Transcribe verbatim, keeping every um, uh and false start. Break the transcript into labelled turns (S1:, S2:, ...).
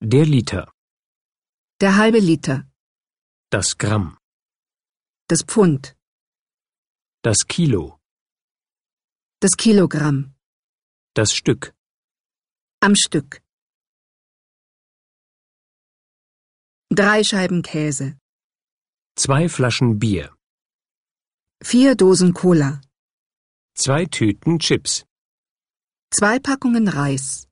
S1: Der Liter.
S2: Der halbe Liter.
S1: Das Gramm.
S2: Das Pfund.
S1: Das Kilo.
S2: Das Kilogramm.
S1: Das Stück.
S2: Am Stück. Drei Scheiben Käse.
S1: Zwei Flaschen Bier.
S2: Vier Dosen Cola.
S1: Zwei Tüten Chips.
S2: Zwei Packungen Reis.